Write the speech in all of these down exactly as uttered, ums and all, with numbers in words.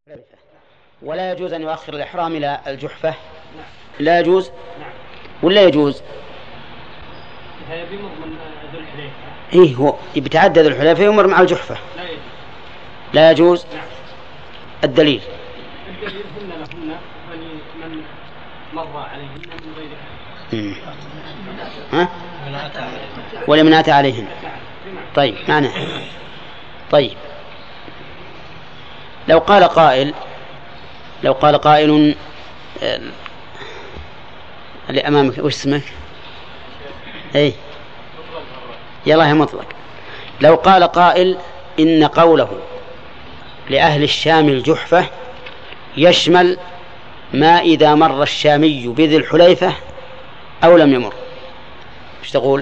ولا يجوز أن يؤخر الإحرام إلى الجحفة. لا يجوز ولا يجوز؟ إيه هو يتعدى ذو الحليفة يمر مع الجحفة. لا يجوز. الدليل الدليل هن لهن من مر عليهن من غير ها ولمن أتى عليهن. طيب معنى طيب لو قال قائل لو قال قائل اللي أمامك وش اسمك؟ إيه يلا هي مطلق. لو قال قائل إن قوله لأهل الشام الجحفة يشمل ما إذا مر الشامي بذي الحليفة أو لم يمر، ايش تقول؟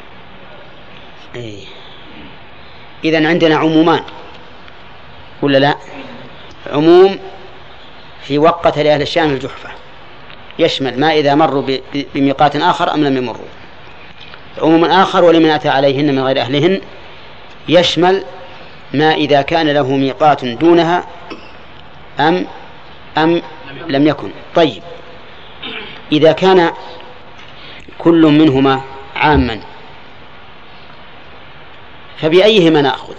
إيه إذن عندنا عمومان ولا لا؟ عموم في وقت لأهل الشام الجحفة يشمل ما إذا مروا بميقات آخر أم لم يمروا. عموم آخر ولمن أتى عليهن من غير أهلهن يشمل ما إذا كان له ميقات دونها أم أم لم يكن. طيب إذا كان كل منهما عاما فبأيهما نأخذ؟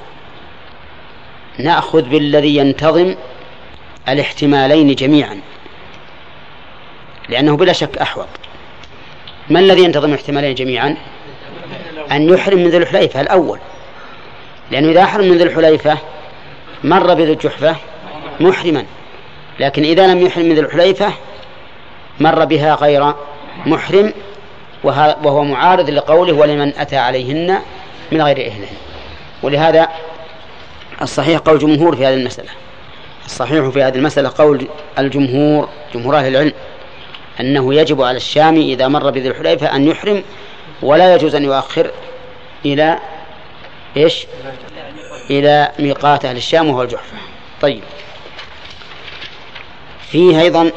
نأخذ بالذي ينتظم الاحتمالين جميعا لأنه بلا شك أحوط. ما الذي ينتظم الاحتمالين جميعا؟ أن يحرم من ذي الحليفة الأول، لأنه إذا أحرم من ذي الحليفة مر بذي الجحفة محرما، لكن إذا لم يحرم من ذي الحليفة مر بها غير محرم، وهو معارض لقوله ولمن أتى عليهن من غير أهلهن. ولهذا الصحيح قول جمهور في هذه المسألة الصحيح في هذه المسألة قول الجمهور جمهور أهل العلم أنه يجب على الشامي إذا مر بذي الحليفة أن يحرم، ولا يجوز أن يؤخر إلى إيش؟ إلى ميقات أهل الشام وهو الجحفة. طيب فيه أيضا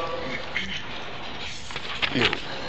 نعم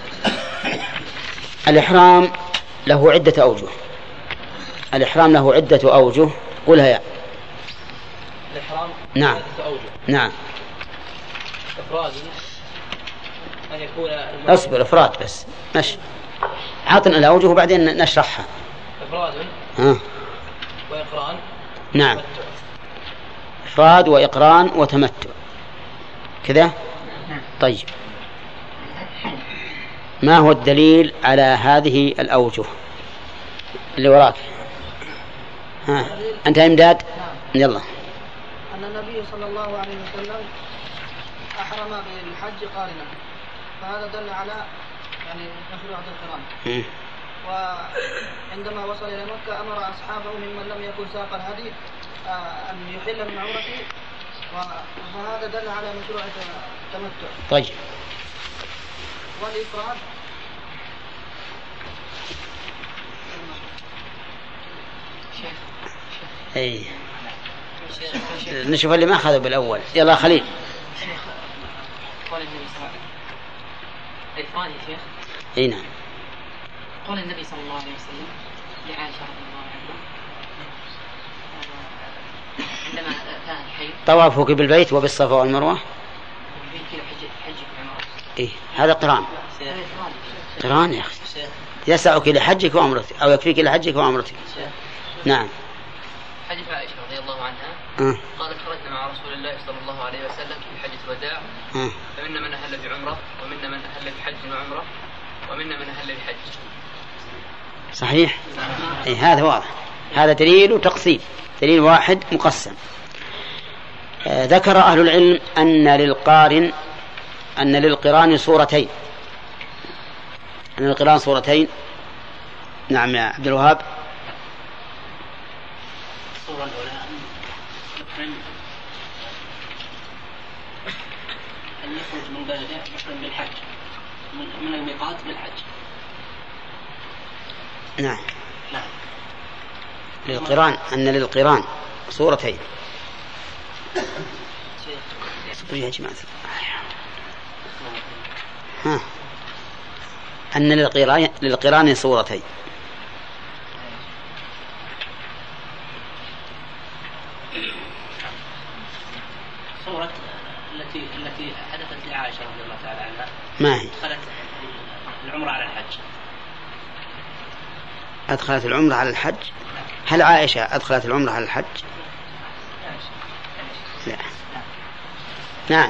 الإحرام له عدة أوجه. الإحرام له عدة أوجه. قولها يا الإحرام نعم عدة أوجه. نعم إفراد أن يكون أصبر إفراد بس ماشي عطنا الأوجه وبعدين نشرحها. إفراد ها وإقران. نعم إفراد وإقران وتمتع كذا. طيب ما هو الدليل على هذه الأوجه اللي وراك؟ ها أنت إمداد؟ يلا. أن النبي صلى الله عليه وسلم أحرم بالحج قارنا، فهذا دل على يعني مشروعية القران. وعندما وصل إلى مكة أمر أصحابه ممن لم يكن ساق الهدي أن يحل من عمرته، وهذا دل على مشروعية التمتع. طيب والإفراد أي نشوف اللي ما أخذوا بالأول. يلا خليل. قال النبي صلى الله عليه وسلم إفراد يا شيخ. أي نعم. قال النبي صلى الله عليه وسلم لعائشة رضي الله عنها عندما كان الحيض طوافك بالبيت وبالصفا والمروة إيه هذا قران. قران يا أخي يسعك لحجك وعمرتك أو يكفيك لحجك وعمرتك. نعم. حديث عائشة رضي الله عنها أه. قالت خرجنا مع رسول الله صلى الله عليه وسلم في حجة الوداع أه. فمنا من أهل بعمرة ومنا من أهل بحج وعمرة ومنا من أهل بحج. صحيح. إيه هذا واضح. هذا دليل وتقسيم، دليل واحد مقسم. آه ذكر أهل العلم أن للقارن أن للقران صورتين أن للقران صورتين. نعم يا عبد الوهاب. الصورة الأولى أن يخرج من بلده محرم بالحج من الميقات بالحج. نعم. نعم. للقران أن للقران صورتين. يا جماعة ها أن للقران للقران صورتين. صورة التي التي حدثت لعائشة رضي الله تعالى عنها. ما هي؟ دخلت العمرة على الحج. أدخلت العمرة على الحج؟ هل عائشة أدخلت العمرة على الحج؟ لا. نعم.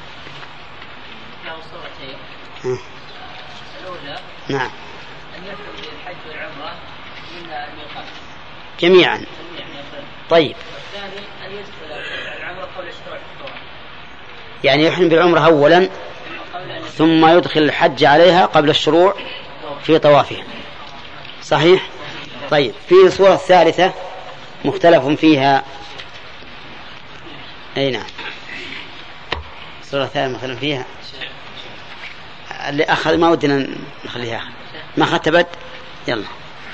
له صورتين. الأولى نعم. أن يدخل الحج والعمرة من الميقات. جميعا. جميعا. طيب. والثاني أن يدخل العمرة قبل الشروع في الطواف. يعني يحرم بالعمرة أولا ثم يدخل الحج عليها قبل الشروع في طوافها. صحيح؟ طيب، في الصورة الثالثة مختلف فيها. أي نعم، الصورة الثالثة مختلف فيها. اللي أخذ ما ودنا نخليها آخر. ما أخذت بد؟ يلا.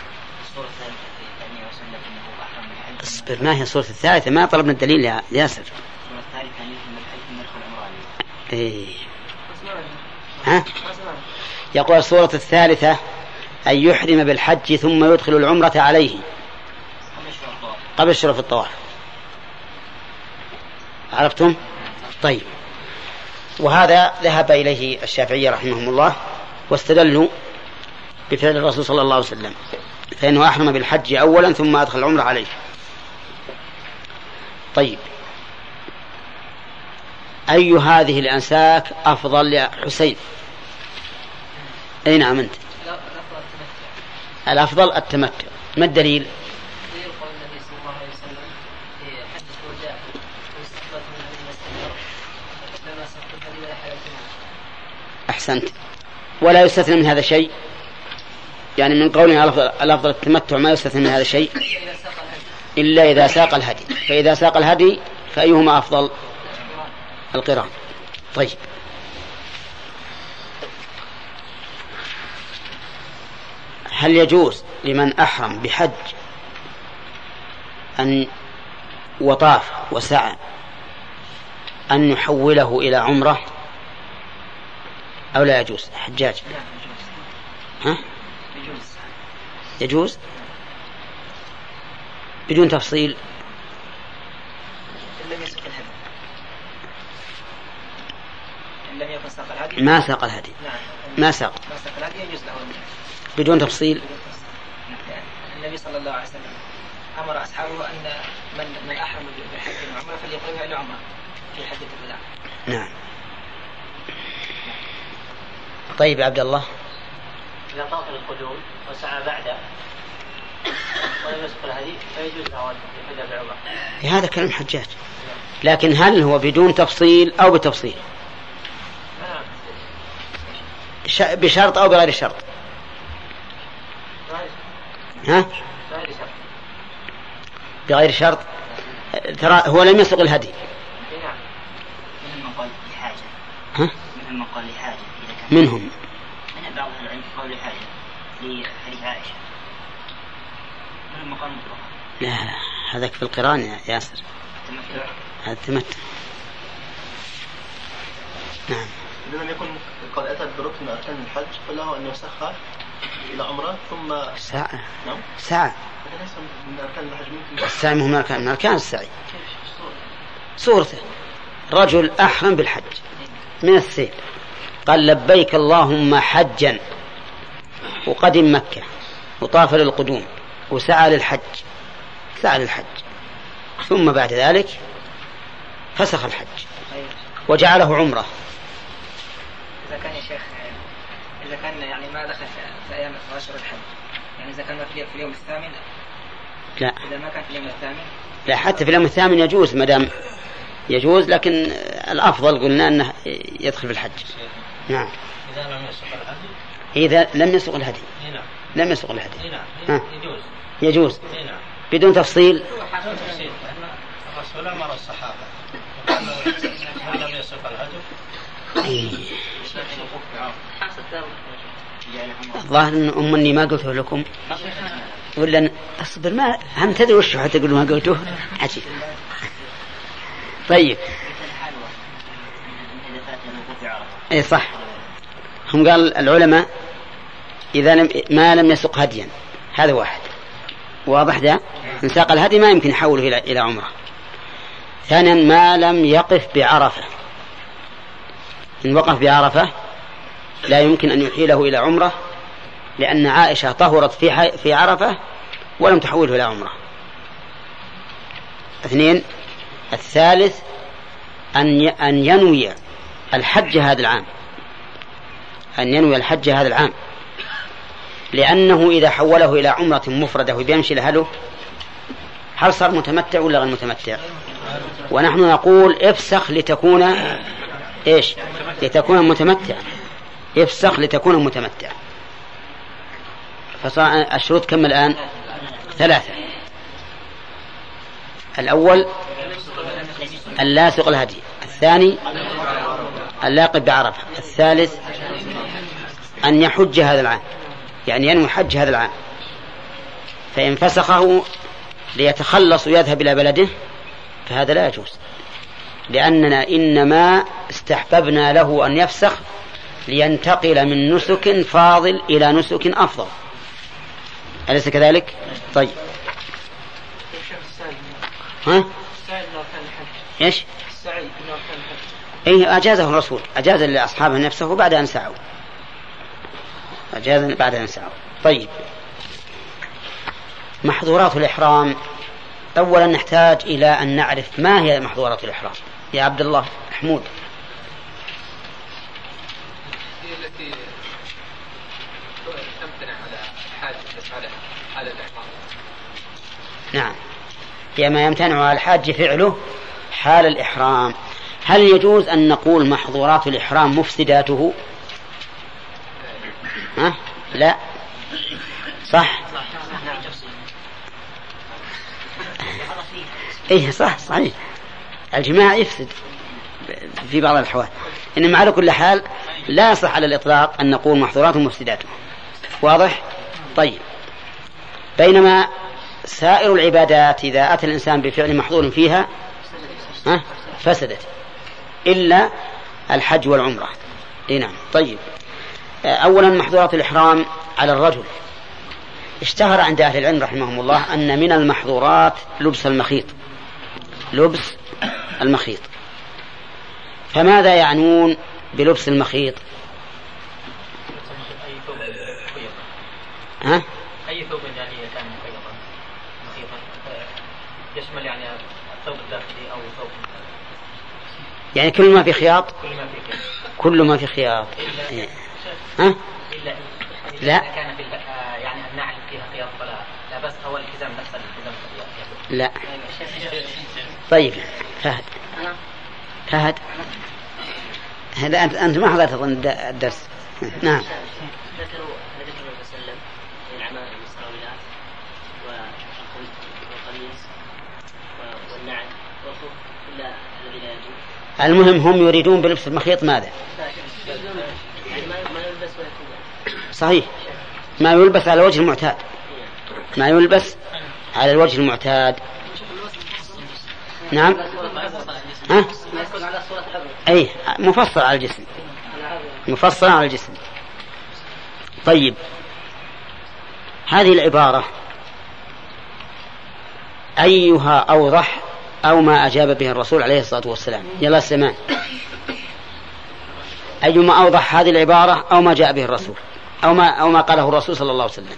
اصبر، ما هي الصورة الثالثة؟ ما طلبنا الدليل يا ياسر. إيه. ها؟ يقول الصورة الثالثة أن يحرم بالحج ثم يدخل العمرة عليه قبل الشروع في الطواف. عرفتم؟ طيب، وهذا ذهب إليه الشافعية رحمهم الله واستدلوا بفعل الرسول صلى الله عليه وسلم، فإنه أحرم بالحج أولا ثم أدخل العمرة عليه. طيب، أي هذه الأنساك أفضل يا حسين؟ أي نعم أنت. الأفضل التمتع. ما الدليل؟ أحسنت. ولا يستثنى من هذا شيء، يعني من قولنا الأفضل التمتع ما يستثنى من هذا شيء إلا إذا ساق الهدي. فإذا ساق الهدي فأيهما أفضل؟ القران. طيب، هل يجوز لمن أحرم بحج أن وطاف وسعى أن يحوله إلى عمرة أو لا يجوز؟ حجاج، ها؟ يجوز بدون تفصيل. ما ساق الهدي. ما ساق بدون تفصيل. النبي صلى الله عليه وسلم أمر أصحابه أن من من أحرم بالحج والعمرة فليقربها إلى عمرة في حجة الوداع. نعم. طيب عبد الله. إذا طاف القدوم وسعى بعده ولم يسق الهدي فيجوز له الحج بالعمرة. هذا كلام حجاج، لكن هل هو بدون تفصيل أو بتفصيل؟ بشرط أو بغير شرط؟ ها؟ بغير شرط. ترى هو لم يسق الهدي. منهم قال لحاجة. ها؟ منهم قال لحاجة. منهم. من بعض العلم قال لحاجة لحديث عائشة. منهم قال مطلق. لا، هذاك في القران يا ياسر. هذا التمتع. نعم. لمن يكون قد أتى بركن أركان الحج فله أن يسخر إلى عمرة ثم ساعة. نعم. ساعة. ليس من أركان الحج ممكن. السعي مهم من أركان من أركان السعي. صورته رجل أحرم بالحج من السيل، قال لبيك اللهم حجا، وقدم مكة وطاف للقدوم وسعى للحج، سعى للحج، ثم بعد ذلك فسخ الحج وجعله عمرة. إذا كان يا شيخ إذا كان يعني ما دخل في أيام عشر الحج، يعني إذا كان في اليوم الثامن لا. إذا ما كان في اليوم الثامن لا، حتى في اليوم الثامن يجوز، مدام يجوز، لكن الأفضل قلنا أنه يدخل في الحج. نعم. إذا لم يسق الهدي. إذا لم يسق الهدي. نعم. لم يسق الهدي. نعم. يجوز. يجوز. نعم. بدون تفصيل. تفصيل. الرسول أمر الصحابة قال لم يسق الهدي. الظاهر أن أم أني ما قلته لكم ولا أصبر، ما هم تدري وش حتى تقولوا ما قلته. عجيب. طيب. إيه صح، هم قال العلماء إذا لم ما لم يسق هديا، هذا واحد واضح. ده إن ساق الهدي ما يمكن يحوله إلى إلى عمرة. ثانيا ما لم يقف بعرفة، إن وقف بعرفة لا يمكن أن يحيله إلى عمره، لأن عائشة طهرت في في عرفة ولم تحوله إلى عمره. اثنين الثالث أن أن ينوي الحج هذا العام، أن ينوي الحج هذا العام، لأنه إذا حوله إلى عمرة مفردة وبيمشي لهله هل صار متمتع ولا غير متمتع؟ ونحن نقول افسخ لتكون إيش؟ لتكون متمتع، افسخ لتكون متمتع. فصار الشروط كم الآن؟ ثلاثة. الأول اللاصق الهدي، الثاني اللاقب بعرفة، الثالث أن يحج هذا العام، يعني ينوي حج هذا العام. فإن فسخه ليتخلص ويذهب إلى بلده فهذا لا يجوز، لأننا إنما استحببنا له أن يفسخ لينتقل من نسك فاضل إلى نسك أفضل، أليس كذلك؟ طيب ها؟ إيش؟ إيه أجازه الرسول، أجاز لأصحابه نفسه بعد أن سعوا، أجاز بعد أن سعوا. طيب محظورات الإحرام، أولا نحتاج إلى أن نعرف ما هي محظورات الإحرام. يا عبد الله حمود. هي التي تمتنع على حاجة تفعلها على الإحرام. نعم، هي ما يمتنع على الحاج فعله حال الإحرام. هل يجوز أن نقول محظورات الإحرام مفسداته؟ ها؟ لا، صح؟ إيه صح، صحيح، الجماع يفسد في بعض الأحوال، إنما على كل حال لا يصح على الإطلاق أن نقول محظورات مفسداته. واضح؟ طيب، بينما سائر العبادات إذا أتى الإنسان بفعل محظور فيها ها فسدت، إلا الحج والعمرة. إيه نعم. طيب، أولا محظورات الإحرام على الرجل. اشتهر عند أهل العلم رحمهم الله أن من المحظورات لبس المخيط، لبس المخيط. فماذا يعنون بلبس المخيط؟ ها؟ أي ثوب يعني كان مخيطا مخيطا يشمل يعني الثوب الداخلي أو ثوب، يعني كل ما في خياط، كل ما في خياط، كل ما في خياط. إلا ها؟ إلا لا، كان في يعني النعل فيها خياط فلا لا بس هو الالتزام نفسه الالتزام. لا. طيب فهد، فهد هذا أنت أنت ما حضرت أظن الدرس. نعم. ذكروا النبي صلى الله عليه وسلم من العمائم والسراويلات والقميص والنعل والخف إلا الذي لا يجوز. المهم هم يريدون بلبس المخيط ماذا؟ يعني ما يلبس ولا يكون. صحيح، ما يلبس على الوجه المعتاد، ما يلبس على الوجه المعتاد. نعم. ها؟ أي مفصل على الجسم، مفصل على الجسم. طيب، هذه العبارة أيها أوضح أو ما أجاب به الرسول عليه الصلاة والسلام؟ يلا السماء، أيما أوضح هذه العبارة أو ما جاء به الرسول أو ما أو ما قاله الرسول صلى الله عليه وسلم؟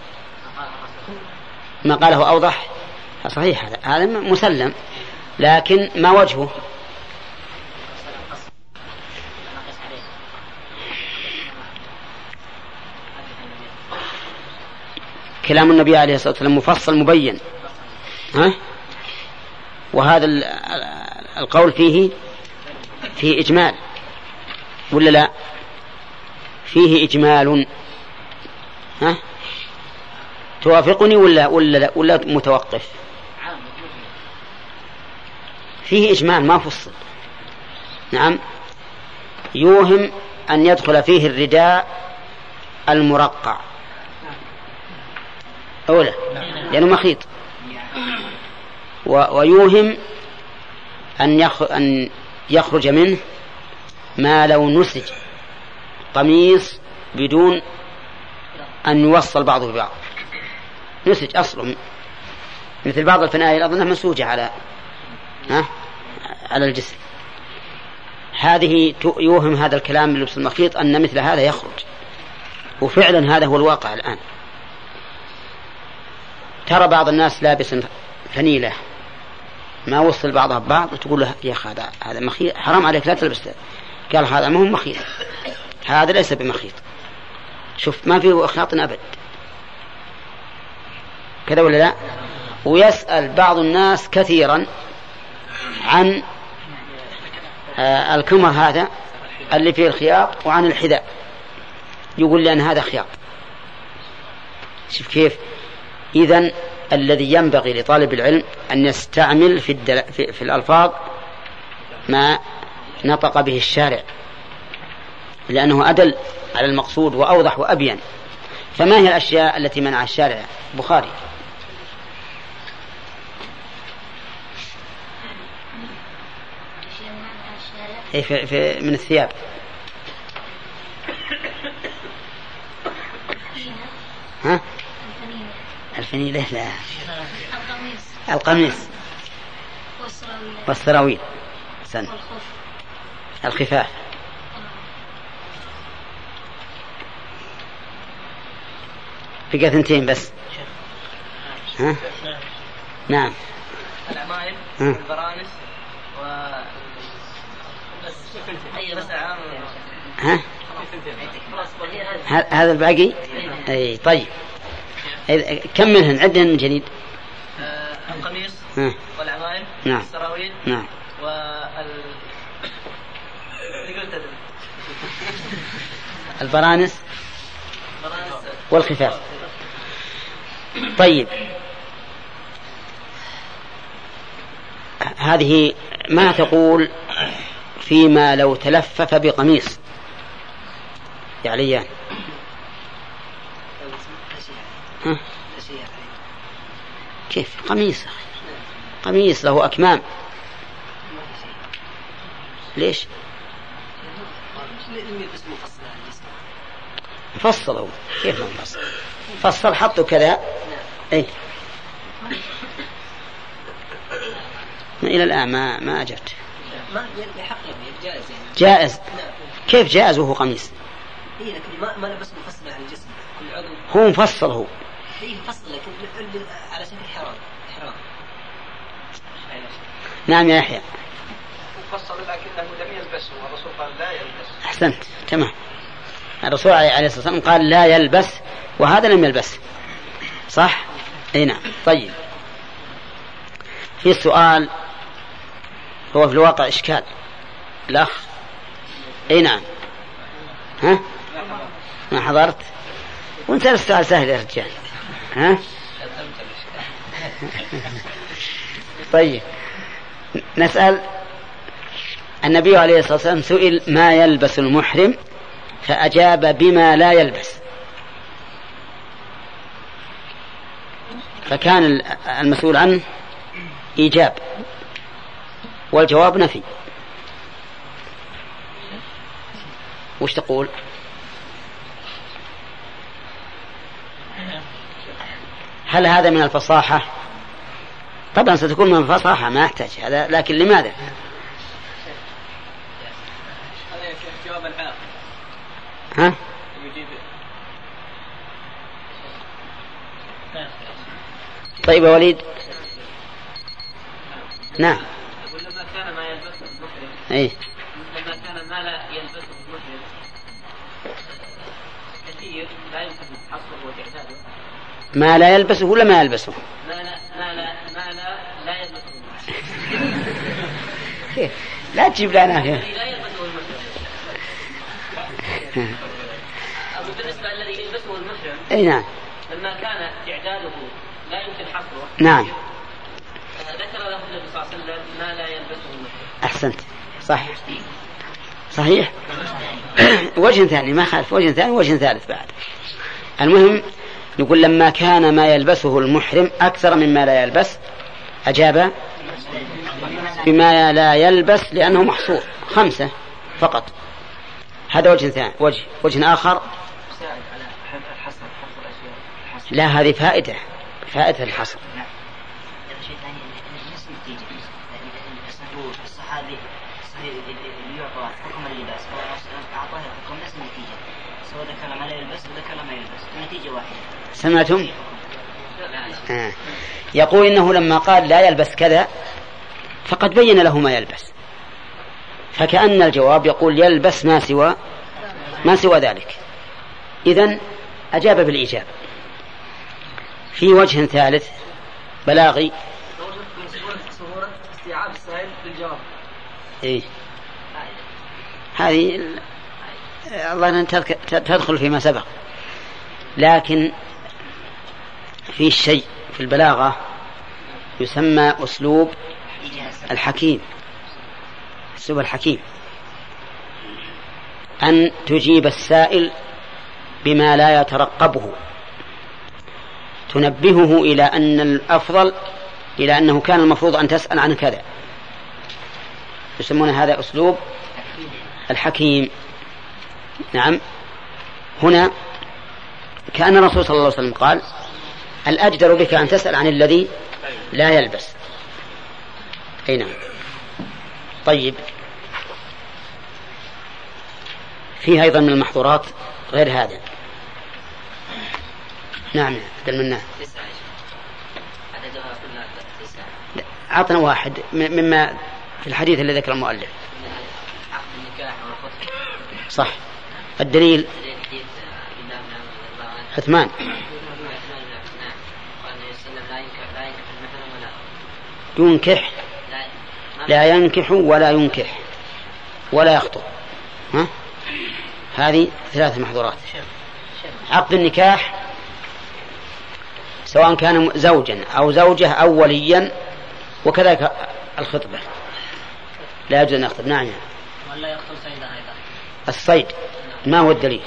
ما قاله أوضح. صحيح، هذا هذا مسلم، لكن ما وجهه؟ كلام النبي عليه الصلاة والسلام مفصل مبين، ها؟ وهذا القول فيه فيه إجمال ولا لا؟ فيه إجمال، ها؟ توافقني ولا ولا لا ولا متوقف؟ فيه إجمال ما فصل. نعم، يوهم أن يدخل فيه الرداء المرقع أولا لأنه مخيط، ويوهم أن يخرج منه ما لو نسج قميص بدون أن يوصل بعضه ببعض، نسج أصله مثل بعض الفنائل أظنها منسوجة على ها على الجسم. هذه يوهم هذا الكلام لبس المخيط أن مثل هذا يخرج، وفعلا هذا هو الواقع الآن. ترى بعض الناس لابس فنيلة ما وصل بعضها ببعض وتقول له يا أخي هذا هذا مخيط، حرام عليك لا تلبس. قال هذا ما هو مخيط، هذا ليس بمخيط، شوف ما فيه إخلاط أبد، كذا ولا لا؟ ويسأل بعض الناس كثيرا عن آه الكمر هذا اللي فيه الخياط وعن الحذاء، يقول لي أن هذا خياط. شوف كيف. إذن الذي ينبغي لطالب العلم أن يستعمل في, الدل... في... في الألفاظ ما نطق به الشارع، لأنه أدل على المقصود وأوضح وأبين. فما هي الأشياء التي منع الشارع؟ بخاري في في من الثياب. ها؟ الفنيلة لا، القميص والسراويل سن الخفاف. بقى ثنتين بس. ها؟ نعم. العمائم والبرانس و ها؟ هذا الباقي. اي طيب كم منهن عدنا من جديد؟ آه القميص والعمائم نعم. والسراويل نعم. وال البرانس والخفاف. طيب هذه ما تقول فيما لو تلفف بقميص يعني ها؟ كيف قميص قميص له أكمام ليش فصله كيف ما فصل فصل حطه كذا اي إلى الآن ما ما أجبت. جائز. كيف جائز وهو قميص؟ هي لكن ما ما لبس مفصل على الجسم كل عضو. هو مفصل هو. هي مفصل لكن على سبيل الحرام. حرام. نعم يا يحيى. مفصل لكنه لم يلبسه والرسول قال لا يلبس. أحسنت تمام. الرسول عليه الصلاة والسلام قال لا يلبس وهذا لم يلبس صح؟ اي نعم. طيب في السؤال هو في الواقع إشكال الأخ. اي نعم. ها ما حضرت وانت السؤال سهل يا رجال. ها طيب نسأل. النبي عليه الصلاة والسلام سئل ما يلبس المحرم فأجاب بما لا يلبس، فكان المسؤول عنه إيجاب والجواب نفي. وش تقول؟ هل هذا من الفصاحة؟ طبعا ستكون من الفصاحة ما يحتاج هذا، لكن لماذا؟ هذا جواب العاقل. ها؟ طيب يا وليد. نعم. ولما كان ما يلبسه المحرم. اي. لما كان ما لا يلبسه المحرم كثير لا يمكن حصره وتعداده. ما لا يلبسه ولا ما يلبسه؟ ما لا ما لا ما لا لا يلبسه المحرم. كيف؟ لا تجيب لنا هنا. لا يلبسه المحرم. بالنسبة الذي يلبسه المحرم. اي نعم. لما كان تعداده لا يمكن حصره. نعم. ذكر له النبي صلى الله عليه وسلم ما لا يلبسه المحرم. أحسنت صح صحيح. وجه ثاني ما خالف، وجه ثاني وجه ثالث بعد. المهم يقول لما كان ما يلبسه المحرم أكثر مما لا يلبس أجاب بما لا يلبس لأنه محصور خمسة فقط. هذا وجه ثاني. وجه وجه آخر لا هذه فائدة فائدة الحصر. الصحابي يلبس أعطاه حكم نفس النتيجة، سواء ذكر ما لا يلبس وذكر ما يلبس النتيجة واحدة. سمعتم؟ آه. يقول إنه لما قال لا يلبس كذا فقد بين له ما يلبس، فكأن الجواب يقول يلبس ما سوى ما سوى ذلك. إذن أجاب بالإجابة. في وجه ثالث بلاغي صورة استيعاب السائل بالجواب. إيه هذه الله أن تدخل فيما سبق، لكن في شيء في البلاغة يسمى أسلوب الحكيم. أسلوب الحكيم أن تجيب السائل بما لا يترقبه، تنبهه إلى أن الأفضل إلى أنه كان المفروض أن تسأل عن كذا، يسمون هذا أسلوب الحكيم. نعم. هنا كأن الرسول صلى الله عليه وسلم قال الأجدر بك أن تسأل عن الذي لا يلبس. أي نعم. طيب فيه أيضا من المحظورات غير هذا. نعم عدد منها عطنا واحد مما في الحديث الذي ذكر المؤلف. صح. الدليل عثمان ينكح لا ينكح ولا ينكح ولا يخطب. ها؟ هذه ثلاث محظورات. عقد النكاح سواء كان زوجا أو زوجة أو وليا، وكذلك الخطبة لا يجوز أن يخطب. نعم. ولا يخطب سيدا أيضا. الصيد ما هو الدليل؟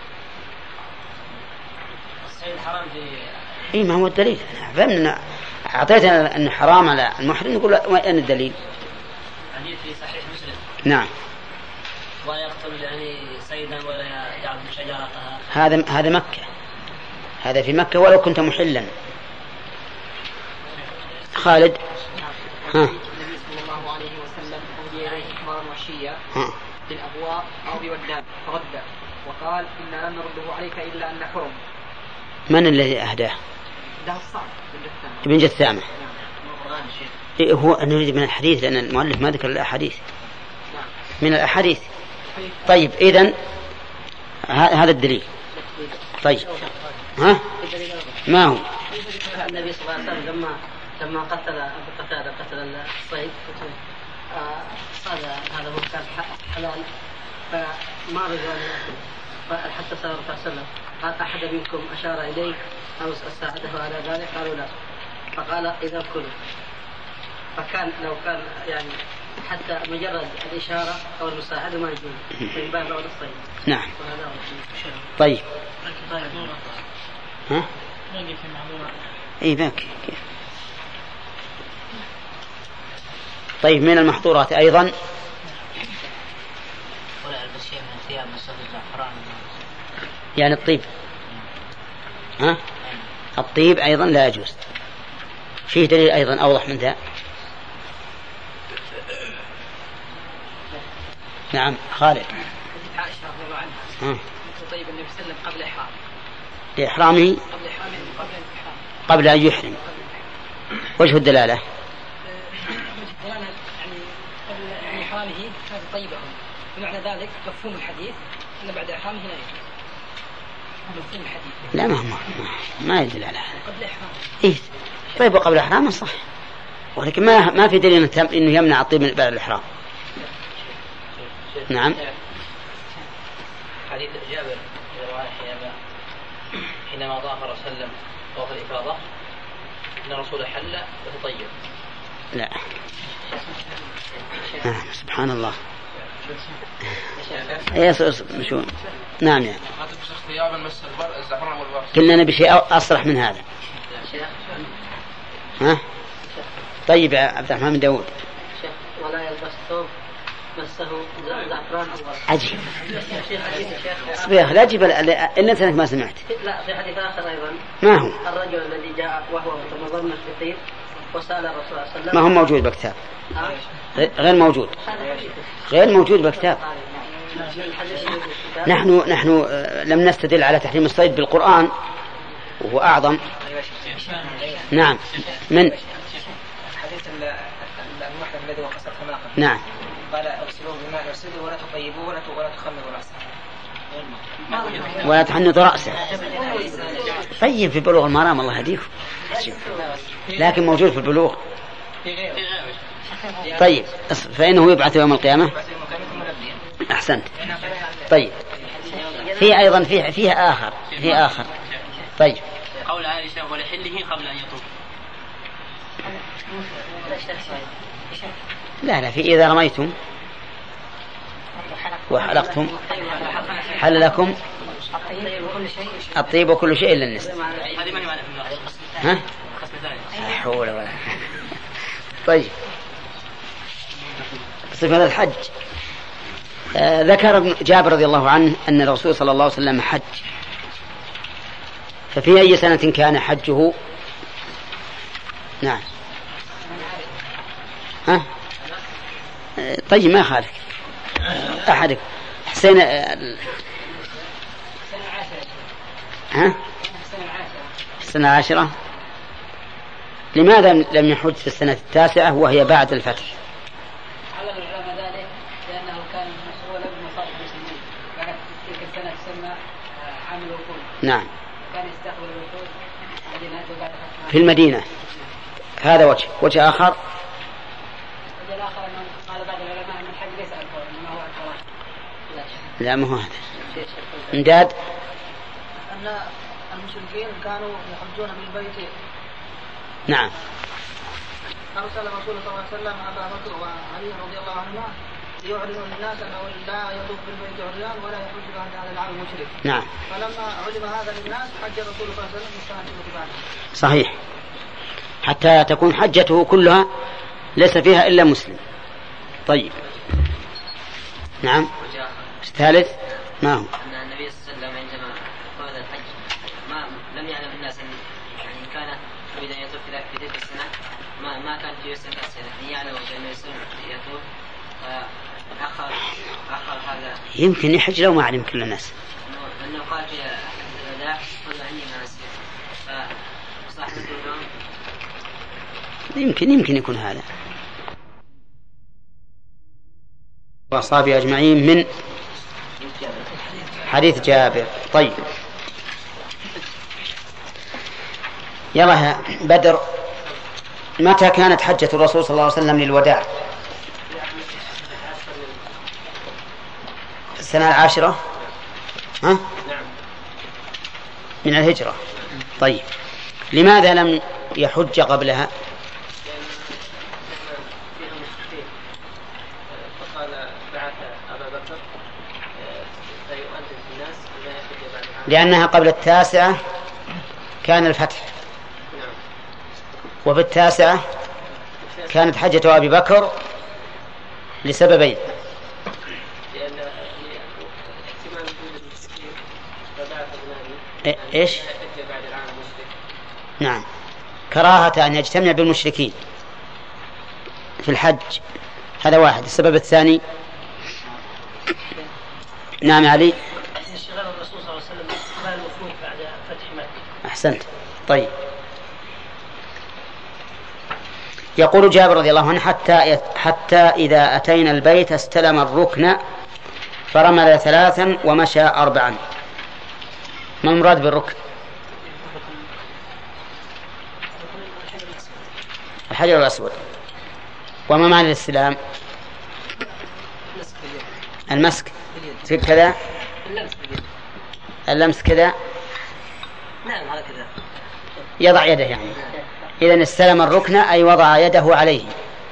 الصيد حرام في. إيه ما هو الدليل؟ فهمنا أعطيتنا أن حرام على المحرم، نقول وين الدليل؟ حديث في صحيح مسلم. نعم. ولا يقتل يعني صيدا ولا يعبد شجرتها. هذا هذا مكة، هذا في مكة ولو كنت محلا. خالد. ها. النبي صلى الله عليه وسلم أهدي إليه حمارا وحشيا بالأبواء أو بودان فرد وقال إنا لن نرده عليك إلا أن حرم. من الذي أهداه؟ ده الصعب ابن جثامة. إيه هو نريد من الحديث لأن المؤلف ما ذكر الأحاديث. من الأحاديث. طيب إذن هذا الدليل. طيب ها ما هو؟ النبي صلى الله عليه وسلم لما لما قتل أبو قتادة قتل الصيد صار هذا هو كان حلال فما رجع حتى صار الرسول صلى الله عليه وسلم قال أحد منكم أشار إليه أو ساعده على ذلك قالوا لا، فقال إذا كل فكان لو كان يعني حتى مجرد الإشارة أو المساعدة ما يجوز من باب بعض الصيد. نعم. طيب. ها؟ إيه باقي. طيب من المحظورات أيضا. ولا يلبس شيء من الثياب مسه الزعفران. يعني الطيب. ها؟ الطيب أيضا لا يجوز. فيه دليل أيضا أوضح من ذا. نعم خالد. عائشة رضي الله عنها. طيب النبي صلى الله عليه وسلم قبل إحرام. لإحرامه. قبل إحرامه قبل الإحرام. قبل أن يحرم. وجه الدلالة. وجه الدلالة يعني قبل يعني إحرامه كان طيبة. بمعنى ذلك مفهوم الحديث أن بعد إحرامه لا يجوز. مفهوم الحديث. لا ما ما ما يدل على هذا. قبل إحرامه. إيه طيب وقبل إحرامه صح. ولكن ما ما في دليل إنه يمنع الطيب بعد الإحرام. نعم. حديث جابر حينما طاف الرسول صلى الله عليه وسلم طواف الإفاضة إن الرسول حل وتطيب. لا. آه سبحان الله. ايه شو نعم يعني. قلنا نبي شيء أصرح من هذا. ها؟ طيب يا عبد الرحمن بن داود. ولا يلبس ثوب مسه زعفران أصغر. عجيب. صبيح لا جيب إلا أنت ما سمعت. لا في حديث آخر أيضا. ما هو؟ الرجل الذي جاء وهو متمضمن في طيب وسأل الرسول صلى الله عليه وسلم. ما هو موجود بكتاب. غير موجود. غير موجود بكتاب. نحن نحن لم نستدل على تحريم الصيد بالقرآن وهو أعظم. نعم. من حديث المحرم الذي وقصت خناقه. نعم. قال اغسلوه بماء وسدوا ولا تطيبوه ولا ولا تخمروا راسه ولا تحنطوا رأسه. طيب في بلوغ المرام الله يهديكم، لكن موجود في البلوغ. طيب فإنه يبعث يوم القيامة. أحسنت. طيب في أيضا فيه فيها آخر في آخر. طيب قول عائشة ولحله قبل أن يطوف. لا لا في إذا رميتم وحلقتم حل لكم الطيب وكل شيء إلا النسل. ها؟ لا حول ولا. طيب صفة الحج. آه ذكر جابر رضي الله عنه أن الرسول صلى الله عليه وسلم حج، ففي أي سنة كان حجه؟ نعم. ها؟ آه طيب ما خالف أحدك حسين. آه ها؟ السنة العاشرة. لماذا لم يحج في السنة التاسعة وهي بعد الفتح؟ على العلماء ذلك لأنه كان مسؤولا بمصائب المسلمين، كانت تلك السنة تسمى عام الوفود. نعم. كان يستقبل الوفود في المدينة. هذا وجه. وجه آخر. وجه الآخر أنه قال بعض العلماء أن الحج ليس الفور إنما هو الفرح. لا ما هو هذا. امداد. أن المشركين كانوا يحجون بالبيت. نعم. أرسل الرسول صلى الله عليه وسلم أبا بكر وعلي رضي الله عنهما ليعلنوا للناس أنه لا يطوف بالبيت عريان ولا يحج بعد هذا العام المشرك. نعم. فلما علم هذا للناس حج الرسول صلى الله عليه وسلم السنة التي بعدها. صحيح، حتى تكون حجته كلها ليس فيها إلا مسلم. طيب نعم. الثالث ما هو؟ أن النبي صلى الله عليه وسلم عندما فرض الحج ما لم يعلم الناس أن يعني كان يريد أن يطوف في تلك السنة ما ما كان في سنة السنة أن يعلم بأنه يطوف فأخر أخر هذا. يمكن يحج لو ما علم كل الناس. أنه قال في الوداع قل عني ما أسير فصاحب الدوران. يمكن يمكن يكون هذا. وأصحابه أجمعين من حديث جابر. طيب يلا بدر، متى كانت حجة الرسول صلى الله عليه وسلم للوداع؟ السنة العاشرة. ها؟ من الهجرة. طيب لماذا لم يحج قبلها؟ لأنها قبل التاسعة كان الفتح، وفي التاسعة كانت حجة أبي بكر لسببين. إيش؟ نعم، كراهة أن يجتمع بالمشركين في الحج، هذا واحد. السبب الثاني نعم علي. اشتغال الرسول صلى الله عليه وسلم باستقبال الوفود بعد فتح مكة. أحسنت. طيب يقول جابر رضي الله عنه حتى حتى إذا أتينا البيت استلم الركن فرمل ثلاثا ومشى أربعا. ما المراد بالركن؟ الحجر الأسود. وما معنى الاستلام؟ المسك كذا، اللمس كذا. نعم هكذا يضع يده يعني. إذن استلم الركن أي وضع يده عليه.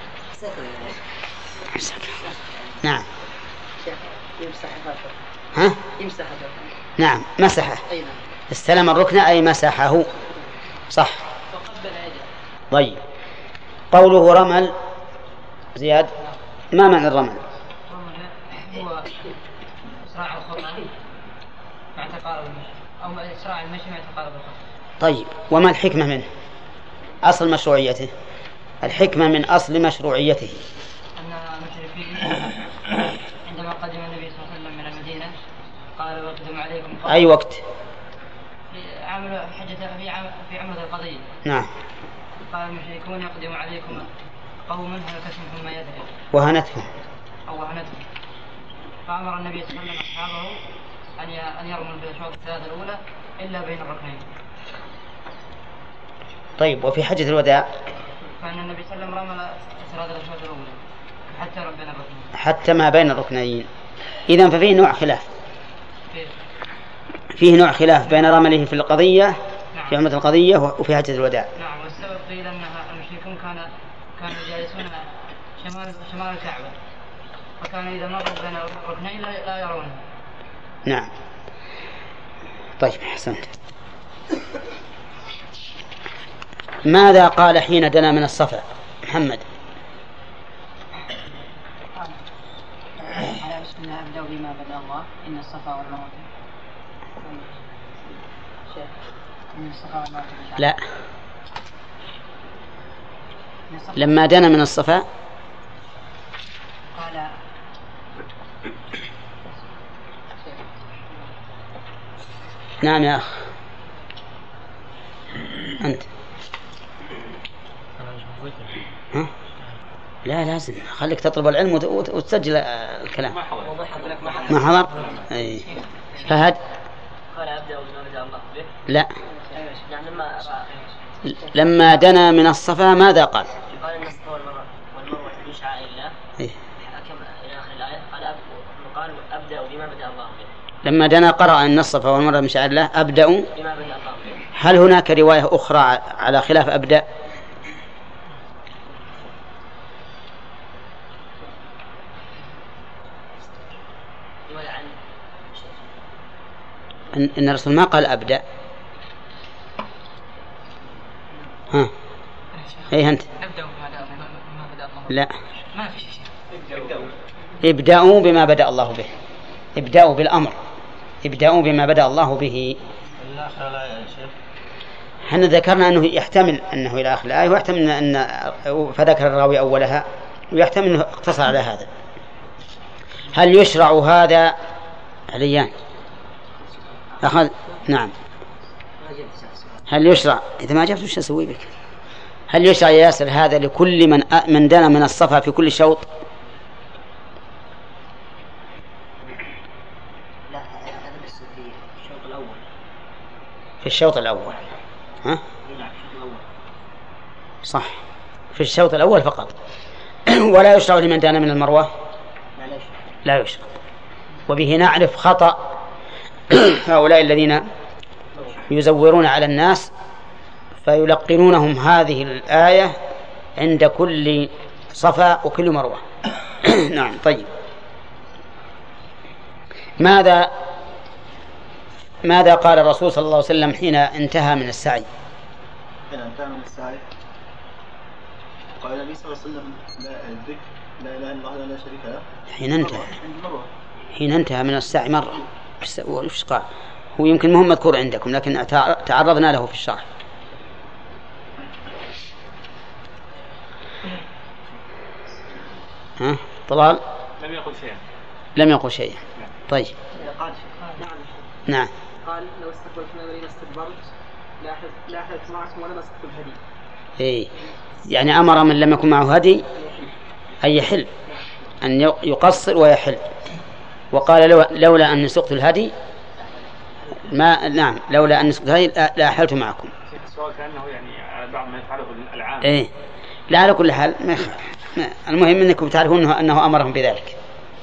نعم. ها؟ نعم مسحه. استلم الركن أي مسحه. صح. طيب قوله رمل زياد، ما معنى الرمل؟ هو إسراع الخطأ مع تقارب أو إسراع المشي مع تقارب الخطأ. طيب وما الحكمة منه؟ أصل مشروعيته، الحكمة من أصل مشروعيته. أن المشركين عندما قدم النبي صلى الله عليه عليه وسلم من المدينة قال وقدم عليكم أي وقت؟ في عمل حجة في عم في عمرة القضية. نعم. قال المشركون يقدم عليكم قوم هلكتهم ثم يذهب. وهنتهم. أو وهنتهم. فأمر النبي صلى الله عليه وسلم أصحابه أن أن يرموا بالأشواط الثلاثة الأولى إلا بين الركنين. طيب وفي حجة الوداع؟ فإن النبي صلى الله عليه وسلم رمى ثلاثة الأشواط الأولى حتى بين الركنين. حتى ما بين الركنين. إذن ففيه نوع خلاف. فيه نوع خلاف بين رمله في القضية نعم. في عمرة القضية وفي حجة الوداع. نعم. والسبب قيل أن المشركون كان كانوا جالسون شمال شمال الكعبة فكان إذا مروا بين الركنين لا, لا يرونه. نعم. طيب أحسنت. ماذا قال حين دنا من الصفا محمد؟ على بسم الله أبدأ بما بدأ الله إن الصفا والمروة. لا. لما دنا من الصفا قال نعم يا أخ أنت ها؟ لا لازم خليك تطلب العلم وتسجل الكلام. ما حضر. أي. فهد قال أبدأ بما بدأ الله به. لا. يعني لما لما دنا من الصفا ماذا قال؟ قال إن الصفا والمروة والمروة من شعائر الله. إيه. حكم إلى آخر الآية قال أب... قال أبدأ بما بدأ الله به. لما دنا قرأ أن الصفا والمروة من شعائر الله أبدأ بما بدأ الله به. هل هناك رواية أخرى على خلاف أبدأ؟ إن, إن الرسول ما قال أبدأ. ها أي أنت لا ما في شيء. ابدأوا بما بدأ الله به. ابدأوا بالأمر. ابدأوا بما بدأ الله به. حنا ذكرنا أنه يحتمل أنه إلى آخر الآية ويحتمل أن فذكر الراوي أولها ويحتمل أنه اقتصر على هذا. هل يشرع هذا عليان؟ أخذ نعم. هل يشرع إذا ما جبت وش أسوي بك؟ هل يشرع يا ياسر هذا لكل من من دنا من الصفا في كل شوط؟ لا هذا بس في الشوط الأول. في الشوط الأول ها؟ صح في الشوط الأول فقط. ولا يشرع لمن دنا من المروة؟ لا يشرع. وبه نعرف خطأ هؤلاء الذين يزورون على الناس فيلقنونهم هذه الآية عند كل صفا وكل مروة. نعم. طيب ماذا ماذا قال الرسول صلى الله عليه وسلم حين انتهى من السعي؟ حين انتهى من السعي قال النبي صلى الله عليه وسلم لا الذكر لا إله إلا الله لا شريك له. حين انتهى حين انتهى من السعي مرة وش قال؟ هو يمكن مهم مذكور عندكم لكن تعرضنا له في الشرح. ها طلال لم يقل شيئا. لم يقل شيئا. طيب قال نعم. نعم. قال لو استقبلت المدينة استدبرت لا أحدث معكم ولا مسكت الهدي. إيه يعني أمر من لم يكن معه هدي أن يحل أن يقصر ويحل. وقال لو لولا أن سقت الهدي ما نعم لولا أن سقت الهدي لا أحلت معكم. السؤال كأنه يعني بعض ما يفعله العام. إيه لا على كل حال ما المهم أنكم تعرفون أنه أمرهم بذلك.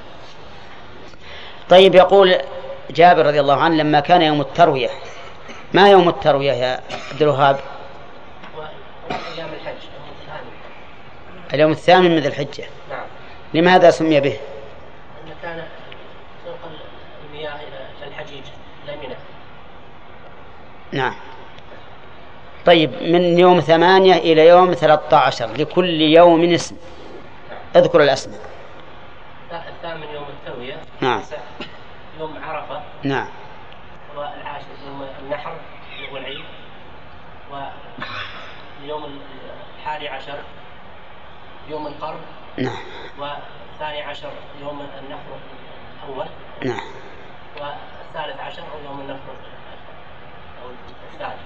طيب يقول جابر رضي الله عنه لما كان يوم التروية. ما يوم التروية يا عبد الوهاب؟ أيام الحج. اليوم الثامن من ذي الحجة. نعم. لماذا سمي به؟ أنه كان تنقل المياه إلى الحجيج إلى منى. نعم. طيب من يوم ثمانية إلى يوم ثلاثة عشر لكل يوم اسم. اذكر الأسماء. الثامن يوم التروية. نعم. يوم عرفة. نعم. والعاشر يوم النحر يوم العيد. ويوم الحادي عشر يوم القرب. نعم. والثاني عشر يوم النحر الأول نعم. والثالث عشر هو يوم النفر أو الثالث.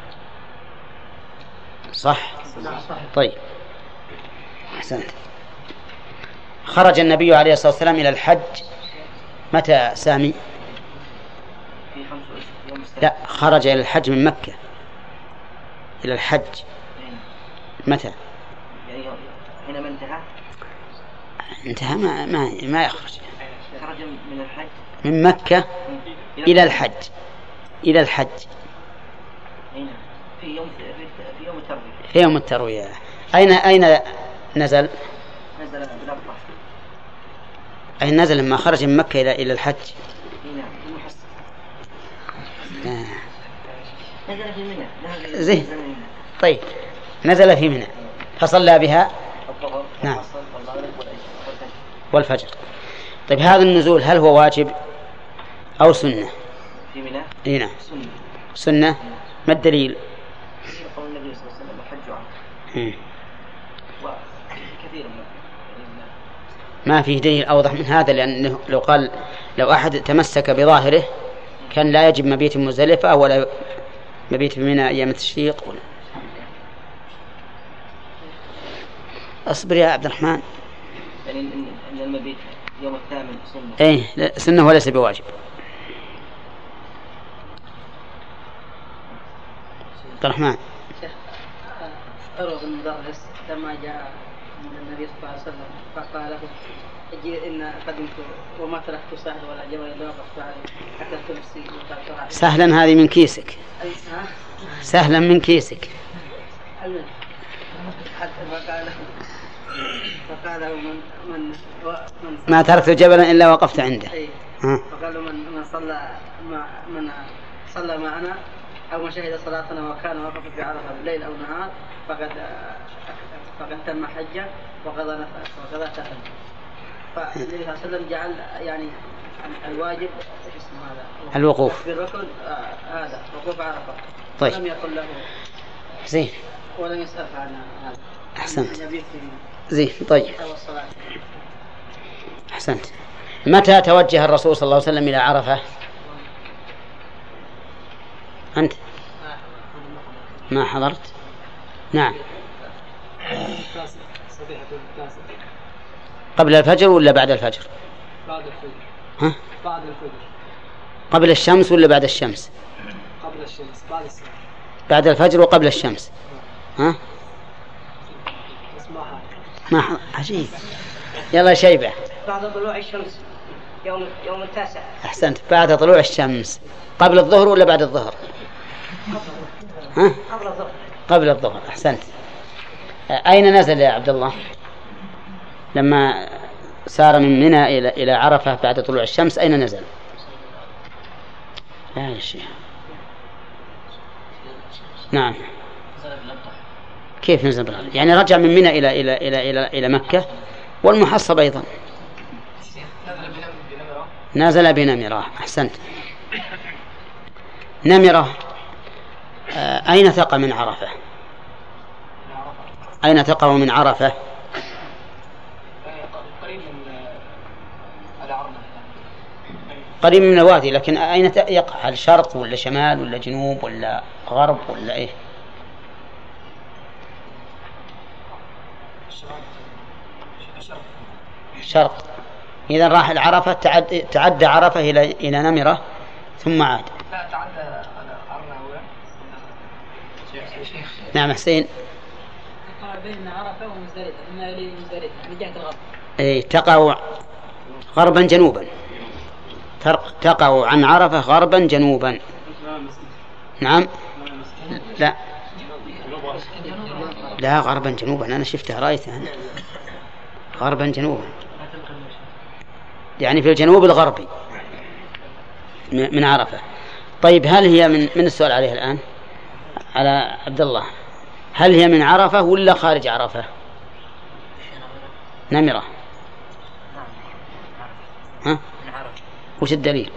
صح؟ طيب أحسنت. خرج النبي عليه الصلاة والسلام إلى الحج متى سامي؟ لا، خرج إلى الحج من مكة إلى الحج متى؟ حينما انتهى انتهى ما ما ما يخرج. خرج من الحج من مكة إلى الحج إلى الحج في يوم في يوم التروية. في يوم التروية. أين أين نزل؟ نزل بالأبطح. أي نزل لما خرج من مكة إلى إلى الحج. نعم. نزل في منى. زين. طيب نزل في منى فصلى بها نعم والفجر. طيب هذا النزول هل هو واجب أو سنة؟ في منى. إيه نعم. سنة. سنة. ما الدليل؟ قول النبي صلى الله عليه وسلم الحج عرفة. وكثير من ما فيه دليل أوضح من هذا، لأنه لو قال لو أحد تمسك بظاهره كان لا يجب مبيت مزدلفة ولا مبيت بمنى أيام التشريق. أصبر يا عبد الرحمن. يعني أن المبيت يوم الثامن سنة. إيه سنة وليس بواجب. عبد الرحمن. عروة بن مدرس لما جاء من النبي صلى الله عليه وسلم فقال له اجي إن قدمت وما تركت سهل ولا جبل إلا وقفت عليه حتى تمسي. سهلا هذه من كيسك. سهلا من كيسك. حتى فقال فقال من من ما تركت جبلا إلا وقفت عنده. فقال من من صلى مع من صلى معنا أو من شهد صلاتنا وكان وقف في عرفة الليل أو نهار فقد فقد تم حجة وقضى نفسه وقضى تأثم. فالنبي صلى الله عليه وسلم جعل يعني الواجب اسم هذا الوقوف بالركن هذا وقوف عرفة. طيب. لم يقل له زين ولم يسأل عن هذا. أحسنت. زين طيب أحسنت. متى توجه الرسول صلى الله عليه وسلم إلى عرفة؟ أنت ما حضرت؟ نعم. قبل الفجر ولا بعد الفجر؟ بعد الفجر. ها؟ بعد الفجر. قبل الشمس ولا بعد الشمس؟ قبل الشمس. بعد الشمس. بعد الفجر وقبل الشمس. ها؟ ما حضر. عجيب. يلا شيبة. بعد طلوع الشمس يوم يوم التاسع. أحسنت. بعد طلوع الشمس قبل الظهر ولا بعد الظهر؟ ها؟ قبل الظهر. قبل الظهر. أحسنت. أين نزل يا عبد الله لما سار من منى إلى إلى عرفة بعد طلوع الشمس؟ أين نزل؟ لا يا شيخ. نعم. كيف نزل بالأرض؟ يعني رجع من منى إلى إلى إلى إلى إلى مكة والمحصب أيضا. نزل بنمرة. أحسنت. نمرة آه أين تقع من عرفة؟ أين تقع من عرفة؟ قريب من الوادي، لكن أين يقع؟ هل شرق ولا شمال ولا جنوب ولا غرب ولا إيه؟ شرق. إذا راح العرفة تعد تعدى عرفة إلى إلى نمرة ثم عاد. لا تعدى على عرفة. نعم حسين. تقع بين عرفة ومزدلفة إما إلى مزدلفة من جهة الغرب. إيه تقع غربا جنوبا. تقع عن عرفة غربا جنوبا. نعم. لا لا غربا جنوبا. أنا شفتها رأيتها أنا. غربا جنوبا يعني في الجنوب الغربي من عرفة. طيب هل هي من من السؤال عليها الآن على عبد الله، هل هي من عرفة ولا خارج عرفة؟ نمرة. ها؟ وش الدليل؟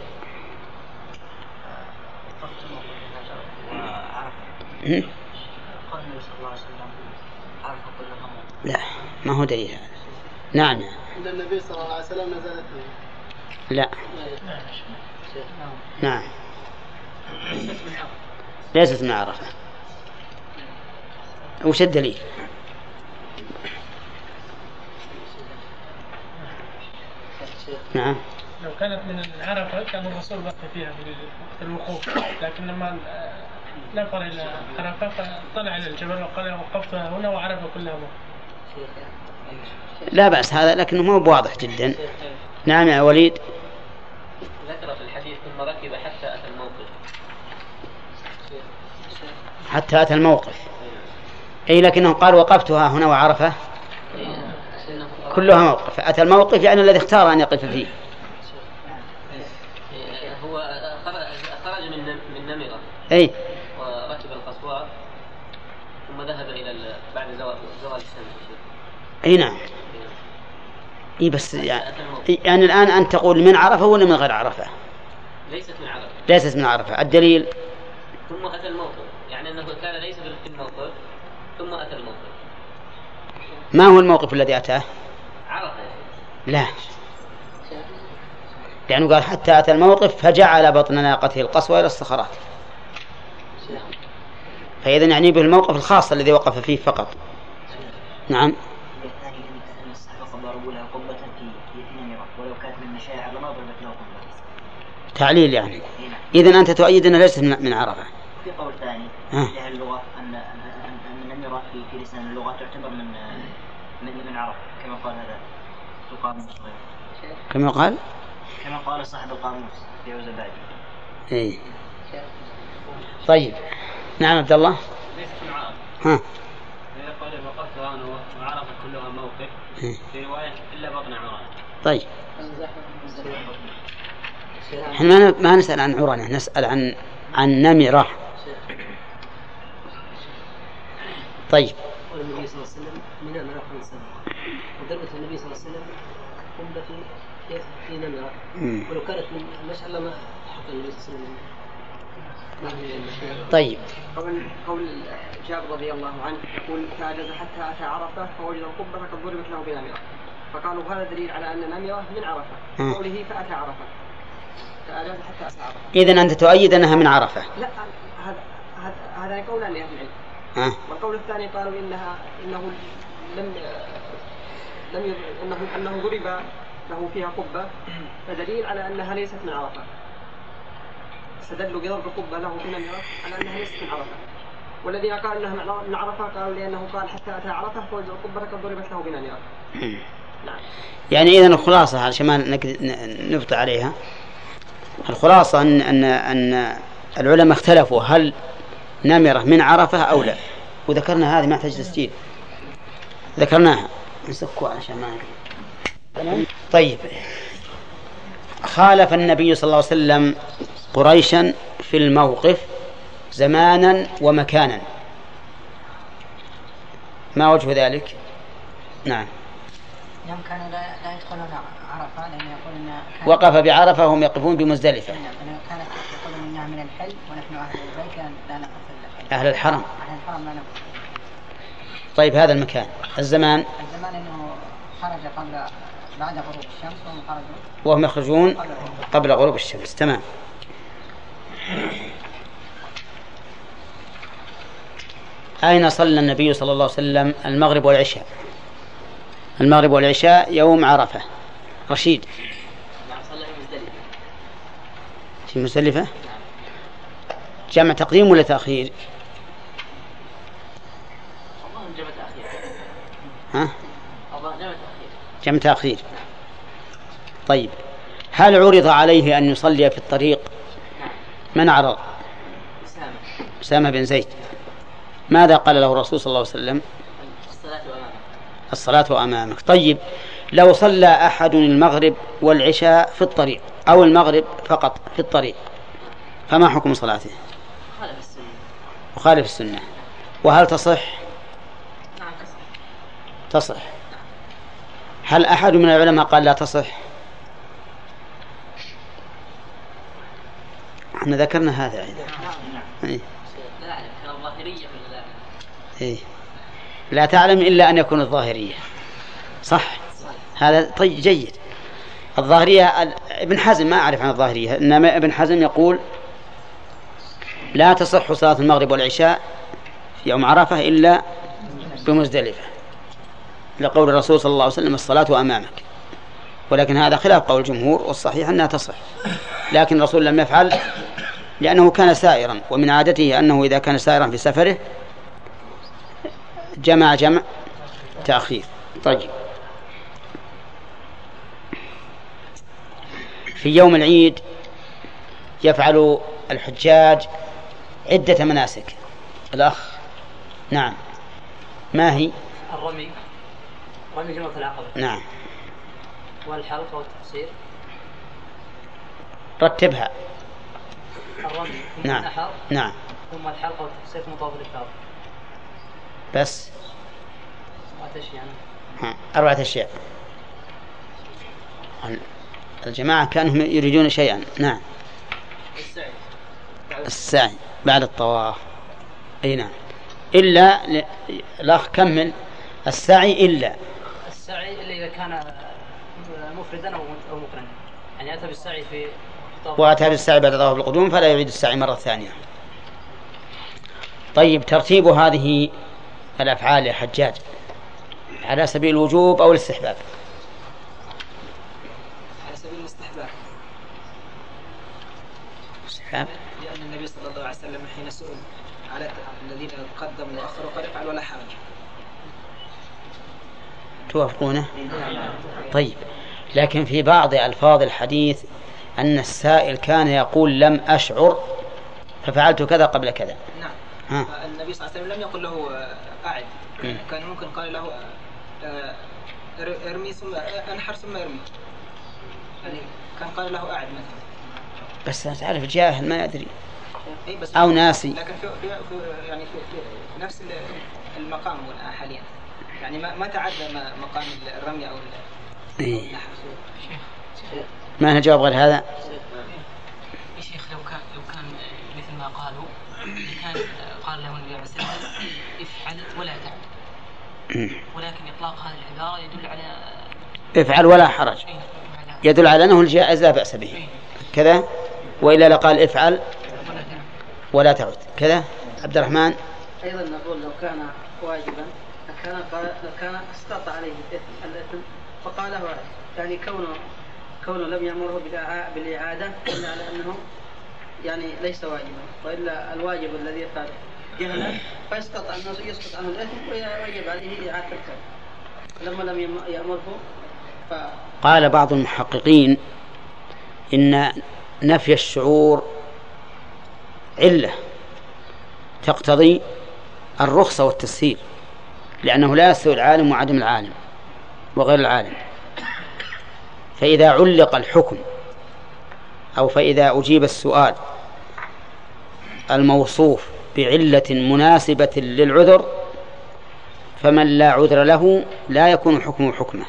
لا ما هو دليل هذا. نعم. عند النبي صلى الله عليه وسلم نزلت لا. نعم ليست من عرفة. وش الدليل؟ نعم لو كانت من عرفة كان الرسول وقف فيها في الوقوف، لكن لما نفر إلى عرفة فطلع إلى الجبل وقال وقفتها هنا وعرف كلها موقف. لا بأس هذا، لكنه مو بواضح جدا. نعم يا وليد. ذكر في الحديث ثم ركب حتى أتى الموقف. حتى أتى الموقف، أي لكنه قال وقفتها هنا وعرفة كلها موقف. أتى الموقف يعني الذي اختار أن يقف فيه. هو خرج من من نمرة أي وركب القصواء ثم ذهب إلى بعد زوال زوال الشمس. أي نعم. إيه بس يعني, يعني الآن أنت تقول من عرفة ولا من غير عرفة؟ ليست من عرفة. ليست من عرفة. الدليل ثم أتى الموقف، يعني أنه كان ليس في الموقف ثم أتى الموقف. ما هو الموقف الذي أتاه؟ عرفة. لا، لأنه قال حتى أتى الموقف فجعل بطن ناقته القصوى إلى الصخرات، فإذا يعني به الموقف الخاص الذي وقف فيه فقط. نعم. تعليل يعني. إذن أنت تؤيد أنها ليست من عرفة. في قول ثاني في اللغة أن أن النمرة في في لسان اللغة تعتبر من من من عرفة، كما قال هذا القاموس. كما قال كما قال صاحب القاموس في عزبادي. إيه. طيب. نعم عبد الله. ليست من عرفة. ها. إذا قال وقفتها أنا وعرفة كلها موقف في رواية إلا بطن عمران. طيب. احنا ما نسأل عن عرانة، نسأل عن عن نمرة. طيب. والنبي صلى الله عليه وسلم من نمرة خمسة، وضربت النبي صلى الله عليه وسلم قنبة في في نمرة، ولو كانت من المشعل ما حط النبي صلى الله عليه وسلم. طيب. قول قول جابر رضي الله عنه يقول فأجاز حتى أتى عرفة فوجد القبة قد ضربت له بنمرة، فقالوا هذا دليل على أن نمرة من عرفة، قوله فأتى عرفة. إذن أنت تؤيد أنها من عرفة. لا، هذا هذا قولان لأهل العلم. والقول الثاني قالوا إنها إنه لم لم إنه أنه ضرب له فيها قبة، فدليل على أنها ليست من عرفة. استدلوا بضرب قبة له في النمرة على أنها ليست من عرفة. والذين قالوا أنها من عرفة قالوا لأنه قال حتى أتى عرفة فوجد القبة قد ضربت له بنمرة. نعم. يعني إذن الخلاصة عشان ما نبطأ عليها، الخلاصة أن أن أن العلماء اختلفوا هل نمرة من عرفة أو لا، وذكرنا هذه ما تحتاج تسجيل، ذكرناها نسكوا عشان ما. طيب. خالف النبي صلى الله عليه وسلم قريشا في الموقف زمانا ومكانا، ما وجه ذلك؟ نعم. يوم كانوا لا يدخلون عرفة لأن يقولون وقف بعرفة وهم يقفون بمزدلفة. نعم. كانت يقولون إنها من الحل ونحن أهل البيت لا نقف إلا أهل الحرم. أهل الحرم لا نقف. طيب هذا المكان. الزمان الزمان إنه خرج قبل بعد غروب الشمس وهم خرجوا وهم يخرجون قبل غروب الشمس. تمام. أين صلى النبي صلى الله عليه وسلم المغرب والعشاء؟ المغرب والعشاء يوم عرفة. رشيد. نعم صلى في مزدلفة. في مزدلفة؟ جمع تقديم ولا تأخير؟ الله جمع تأخير. ها؟ الله جمع تأخير. جمع تأخير. طيب. هل عرض عليه أن يصلي في الطريق؟ من عرض؟ أسامة. أسامة بن زيد. ماذا قال له الرسول صلى الله عليه وسلم؟ الصلاة أمامك. الصلاة أمامك. طيب لو صلى أحد المغرب والعشاء في الطريق أو المغرب فقط في الطريق فما حكم صلاته؟ خالف السنة. وخالف السنة. وهل تصح؟ نعم تصح. تصح. هل أحد من العلماء قال لا تصح؟ احنا ذكرنا هذا أيضا. إيه. لا أعلم كان الظاهرية ولا لا؟ إيه. لا تعلم إلا أن يكون الظاهرية. صح. هذا طيب جيد. الظاهرية ابن حزم ما أعرف عن الظاهرية، إنما ابن حزم يقول لا تصح صلاة المغرب والعشاء في يوم عرفة إلا بمزدلفة، لقول الرسول صلى الله عليه وسلم الصلاة أمامك. ولكن هذا خلاف قول الجمهور، والصحيح أنها تصح، لكن الرسول لم يفعل لأنه كان سائرا، ومن عادته أنه إذا كان سائرا في سفره جمع جمع تأخير. طيب، في يوم العيد يفعل الحجاج عدة مناسك. الأخ نعم، ما هي؟ الرمي، رمي جمرة العقبة، نعم، والحلق والتقصير. رتبها. الرمي ثم نعم النحر نعم ثم الحلق والتقصير ثم طواف الإفاضة. بس أربعة أشياء. ها. أربعة أشياء. الجماعة كانوا يريدون شيئا. نعم، السعي السعي بعد الطواف. أي نعم، إلا ل... الأخ كمل. السعي إلا السعي إلا إذا كان مفردا أو مقرنا، يعني أتى بالسعي في طواف، وأتى بالسعي بعد طواف القدوم فلا يعيد السعي مرة ثانية. طيب، ترتيب هذه الأفعال يا حجاج على سبيل الوجوب أو الاستحباب؟ على سبيل الاستحباب. استحباب، لأن النبي صلى الله عليه وسلم حين سئل على الذين قدموا وأخروا قال افعل ولا حرج. توافقونه؟ طيب، لكن في بعض ألفاظ الحديث أن السائل كان يقول لم أشعر ففعلت كذا قبل كذا. نعم. ها. النبي صلى الله عليه وسلم لم يقل له أعد، كان ممكن قال له ارمي ثم انحر ثم ارمي، يعني كان قال له أعد مثلا. بس أنا تعرف جاهل ما يدري بس أو ناسي، لكن في, في, في يعني في, في نفس المقام حاليا، يعني ما ما تعدى مقام الرمي أو النحر. ما نجاوب غير هذا. يا شيخ، لو كان لو كان مثل ما قالوا، كان قال له النبي عليه الصلاة والسلام افعل ولا تعد، ولكن إطلاق هذه العبارة يدل على افعل ولا حرج، يدل على أنه الجائز لا بأس به كذا، وإلا لقال افعل ولا تعد كذا. عبد الرحمن. أيضا نقول لو كان واجبا لكان لكان استطاع عليه الإثم فقاله واجب، يعني كونه كونه لم يأمره بالإعادة إلا على أنه يعني ليس واجبا، وإلا الواجب الذي يفعل جهلا فيستطيع أنه يسقط عنه الإثم ويجب عليه إعادة الفعل لما لم يأمره. ف... قال بعض المحققين إن نفي الشعور علة تقتضي الرخصة والتسهيل، لأنه لا يستوي العالم وعدم العالم وغير العالم. فإذا علق الحكم أو فإذا أجيب السؤال الموصوف بعلة مناسبة للعذر فمن لا عذر له لا يكون حكمه حكمه.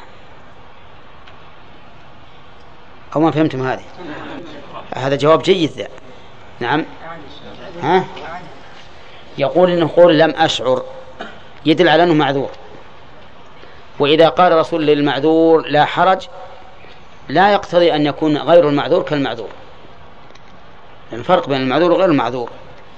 أو ما فهمتم هذه؟ هذا جواب جيد ذا. نعم. ها؟ يقول إنه قول لم أشعر يدل على أنه معذور، وإذا قال رسول للمعذور لا حرج لا يقتضي أن يكون غير المعذور كالمعذور، لأن الفرق بين المعذور وغير المعذور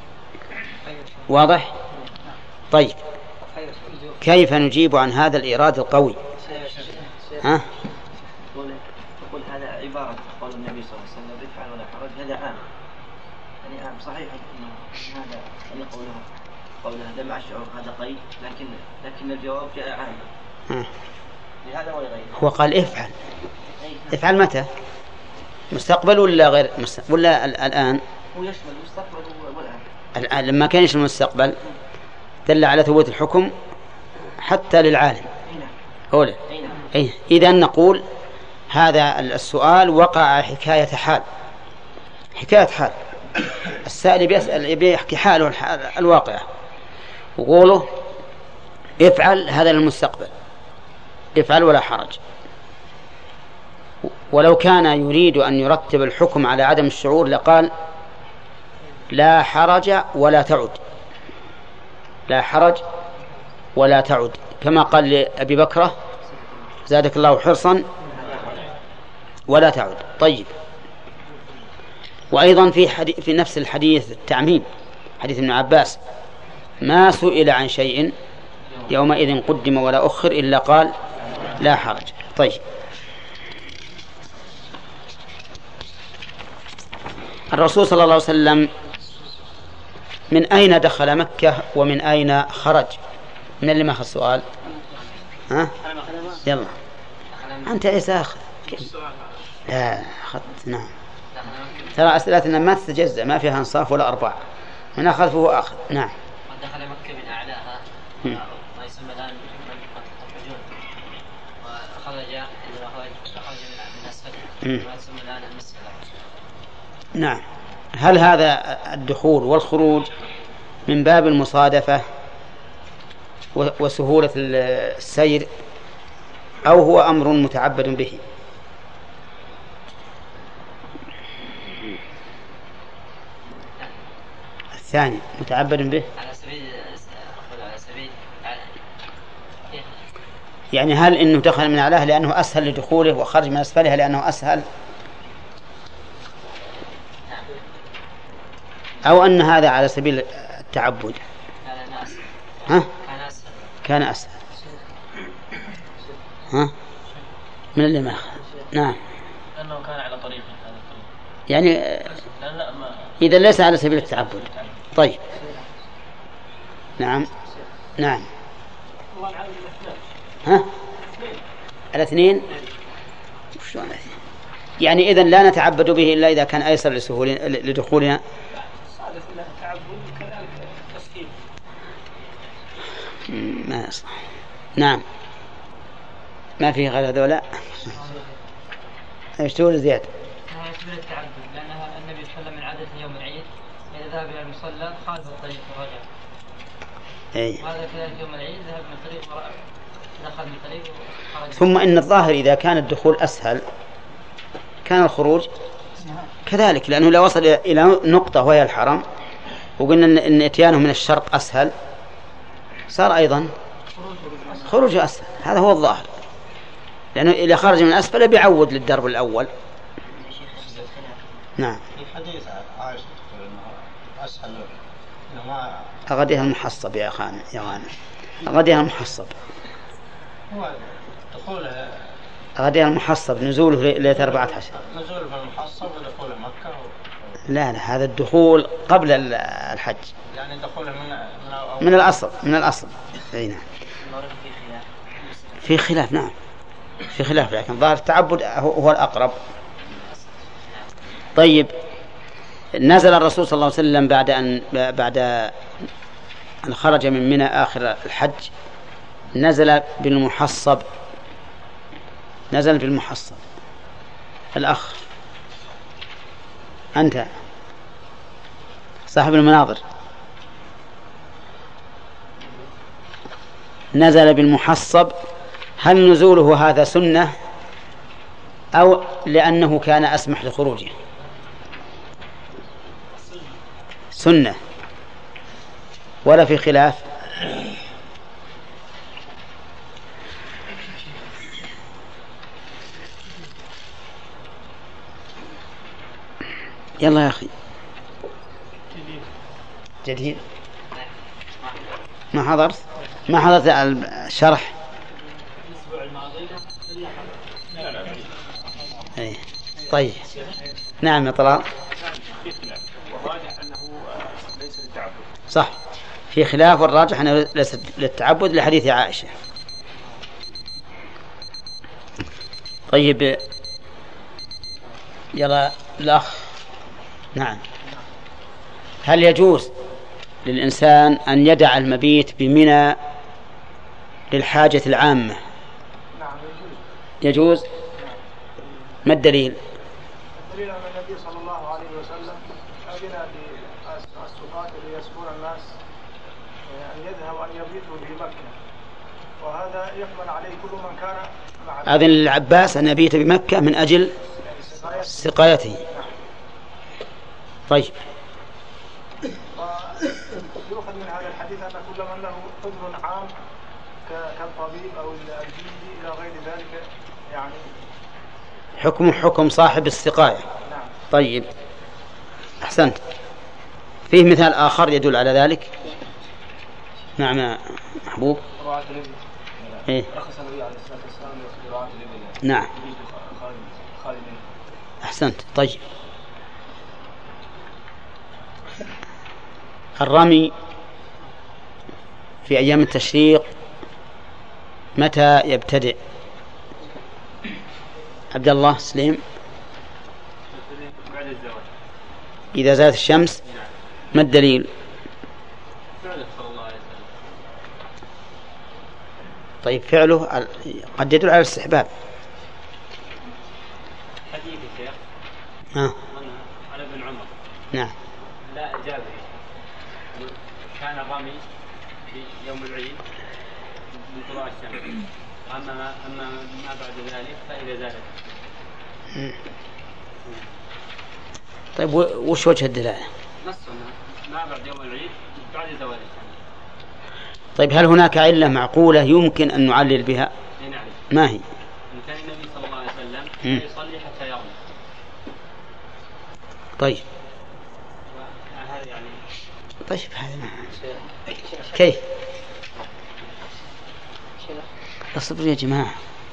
واضح؟ طيب، كيف نجيب عن هذا الإيراد القوي؟ ها؟ يقول هذا عبارة قول النبي صلى الله عليه وسلم افعل ولا حرج، هذا عام، يعني عام صحيح أن هذا أن قوله قوله لم أشعر هذا قيد، لكن لكن الجواب جاء عاما لهذا ولغيره. هو قال افعل، افعل متى؟ مستقبل ولا غير مستقبل ولا الآن؟ هو يشمل المستقبل والآن. الآن لما كان يشمل المستقبل دل على ثبوت الحكم حتى للعالم. أولا أي إذا نقول هذا السؤال وقع حكاية حال، حكاية حال السائل بيسأل يبي يحكي حاله الواقع، وقوله افعل هذا للمستقبل، افعل ولا حرج. ولو كان يريد أن يرتب الحكم على عدم الشعور لقال لا حرج ولا تعد، لا حرج ولا تعد، كما قال لأبي بكرة زادك الله حرصا ولا تعد. طيب. وأيضا في حديث في نفس الحديث التعميم، حديث ابن عباس: ما سئل عن شيء يومئذ قدم ولا أخر إلا قال لا حرج. طيب. الرسول صلى الله عليه وسلم من أين دخل مكة ومن أين خرج؟ من اللي ما أخذ السؤال؟ ها؟ يلا أنت إيش آخذ؟ لا أخذت. نعم. ترى أسئلتنا ما تتجزأ، ما فيها انصاف ولا أرباع، من أخذ فهو أخذ. نعم. دخل مكة من أعلاها ما يسمى الآن منطقة الحجون، وخرج عندما خرج من أسفلها ما يسمى الآن المسجد. نعم. هل هذا الدخول والخروج من باب المصادفة وسهولة السير أو هو أمر متعبد به؟ الثاني متعبد به، على سبيل على سبيل يعني هل إنه دخل من أعلاه لأنه أسهل لدخوله وخرج من أسفلها لأنه أسهل، أو أن هذا على سبيل التعبد؟ ها؟ كان أسهل. ها؟ من اللي ما أخذ؟ نعم. لأنه كان على طريق يعني إذا ليس على سبيل التعبد. طيب. نعم. نعم. ها؟ الاثنين. شلون الاثنين؟ يعني إذن لا نتعبد به إلا إذا كان أيسر لسهولنا لدخولنا. ما يصح. نعم. ما فيه غير هذولا. ايش تقول زياد؟ هذا يشمل التعبد، لأنها النبي صلى الله عليه وسلم من عادته يوم العيد إذا ذهب إلى المصلى خالف الطريق ورجع. أي. وهذا كذلك يوم العيد ذهب من طريق ودخل من طريق وخرج. ثم إن الظاهر إذا كان الدخول أسهل كان الخروج كذلك، لأنه لو وصل إلى نقطة وهي الحرم وقلنا إن إتيانه من الشرق أسهل صار أيضا خروج أسهل. هذا هو الظاهر، لأنه إذا خرج من أسفل بيعود للدرب الأول. نعم. في حديث عائشة تقول إنه أسهل إنه ما أغديها المحصب يا خان يا غانم، أغديها المحصب. هو دخوله أغديها المحصب نزوله ليلة أربعة عشر. نزوله في المحصب ودخوله مكة. لا لا، هذا الدخول قبل الحج. يعني دخوله من من, من الأصل من الأصل. أي نعم. في خلاف. نعم في خلاف، لكن ظاهر التعبد هو الأقرب. طيب. نزل الرسول صلى الله عليه وسلم بعد أن بعد أن خرج من منى آخر الحج، نزل بالمحصب. نزل بالمحصب. الأخ أنت صاحب المناظر، نزل بالمحصب. هل نزوله هذا سنة أو لأنه كان أسمح لخروجه؟ سنة ولا في خلاف. يلا يا أخي. جديد ما حضرت ما حضرت الشرح. أي. طيب. نعم يا طلال. صح في خلاف، والراجح أنه ليس للتعبد لحديث عائشة. طيب. يلا الأخ. نعم. هل يجوز للإنسان أن يدع المبيت بمنى للحاجة العامة؟ يجوز. ما الدليل؟ الدليل أن النبي صلى الله عليه وسلم أذن للسقاة ليسكن الناس أن يذهبوا أن يبيتوا بمكة، وهذا يحمل عليه كل من كان مع أذن للعباس أن يبيت بمكة من أجل سقايته. طيب. يؤخذ من هذا الحديث أن كل من له عذر عام كالطبيب أو الجندي إلى غير ذلك يعني حكم حكم صاحب السقاية. طيب أحسنت. فيه مثال آخر يدل على ذلك. نعم يا محبوب. إيه؟ نعم أحسنت. طيب الرمي في أيام التشريق متى يبتدئ؟ عبد الله سليم. إذا زالت الشمس. ما الدليل؟ طيب فعله قد يدل على الاستحباب. حديث الشيخ ها على ابن عمر. نعم. لا جابر كان الرمي في يوم العيد من طلوع الشمس، أما ما أما ما بعد ذلك فإذا زالت. طيب وش وجه الدلالة؟ نصنا ما بعد يوم العيد بعد زوال الشمس. طيب هل هناك علة معقولة يمكن أن نعلل بها؟ نعم. ما هي؟ كان النبي صلى الله عليه وسلم مم. يصلي حتى يرمي. طيب هذا يعني. طيب هذا ما كيف؟ اصبروا يا جماعة.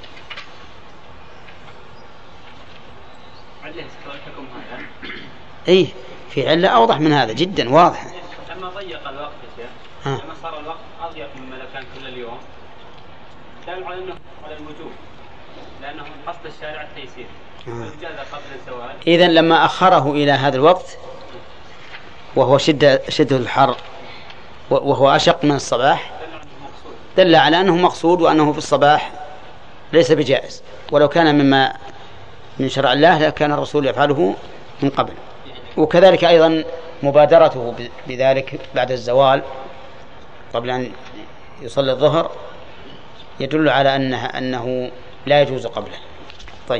علة الحكم هذا. إيه في علة أوضح من هذا جدا واضحة. لما ضيق الوقت يا شيخ، لما صار الوقت أضيق مما لو كان كل اليوم، دل على أنه على الوجوب، لأنه قصد الشارع التيسير. والجازة قبل الزوال. إذن لما أخره إلى هذا الوقت وهو شدة شدة الحر وهو أشق من الصباح دل على أنه مقصود وأنه في الصباح ليس بجائز، ولو كان مما من شرع الله لكان الرسول يفعله من قبل. وكذلك أيضا مبادرته بذلك بعد الزوال قبل أن يصلي الظهر يدل على أنه, أنه لا يجوز قبله. طيب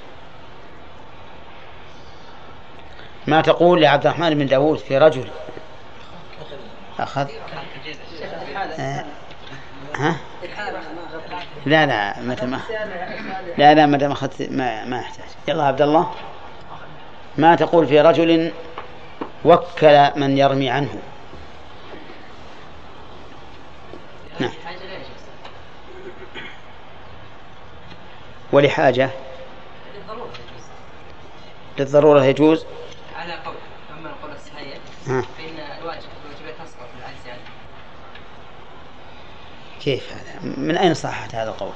ما تقول لعبد الرحمن بن داود في رجل أخذ آه. ها لا لا متى ما لا لا متى ما أخذت ما ما يحتاج. يلا عبد الله ما تقول في رجل وكل من يرمي عنه؟ نعم. ولحاجة للضرورة يجوز على قول. أما القول الصحيح فإن الواجب الواجبات تسقط في العجز يعني. كيف هذا؟ من أين صحت هذا القول؟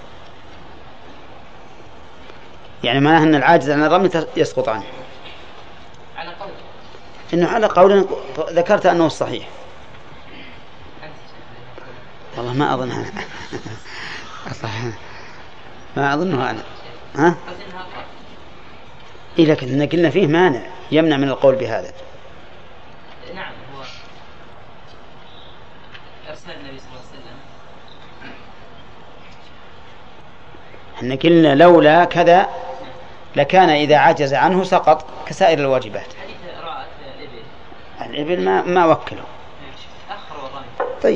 يعني معناه أن العاجز عن الرمي يسقط عنه. على قول. إنه على قول ذكرت أنه الصحيح. والله ما أظنها. ما أظنها أنا. ها؟ إيه لكن قلنا فيه مانع يمنع من القول بهذا. نعم هو أرسل النبي صلى الله عليه وسلم. احنا قلنا لولا كذا لكان إذا عجز عنه سقط كسائر الواجبات. حديث رأت الإبل. الإبل ما ما وكله. أخر والرمي. طيب.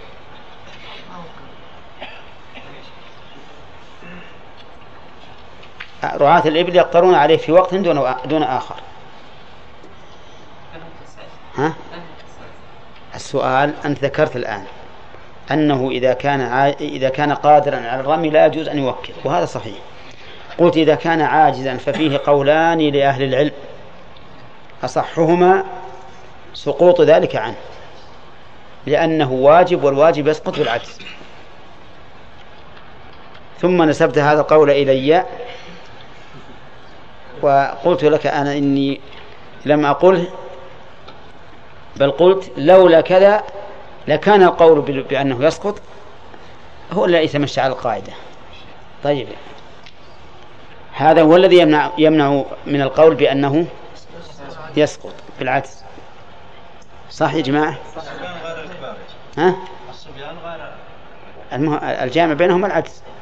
رعاة الإبل يقطرون عليه في وقت دون دون آخر. ها؟ السؤال أنت ذكرت الآن أنه إذا كان ع... إذا كان قادرا على الرمي لا يجوز أن يوكل، وهذا صحيح. قلت إذا كان عاجزا ففيه قولان لأهل العلم أصحهما سقوط ذلك عنه لأنه واجب والواجب يسقط بالعجز. ثم نسبت هذا القول إلي وقلت لك أنا إني لم أقله بل قلت لولا كذا لكان القول بأنه يسقط هو الذي يتمشى على القاعدة. طيب هذا هو الذي يمنع, يمنع من القول بأنه يسقط بالعكس. صح يا جماعة؟ ها؟ الجامع بينهم العكس.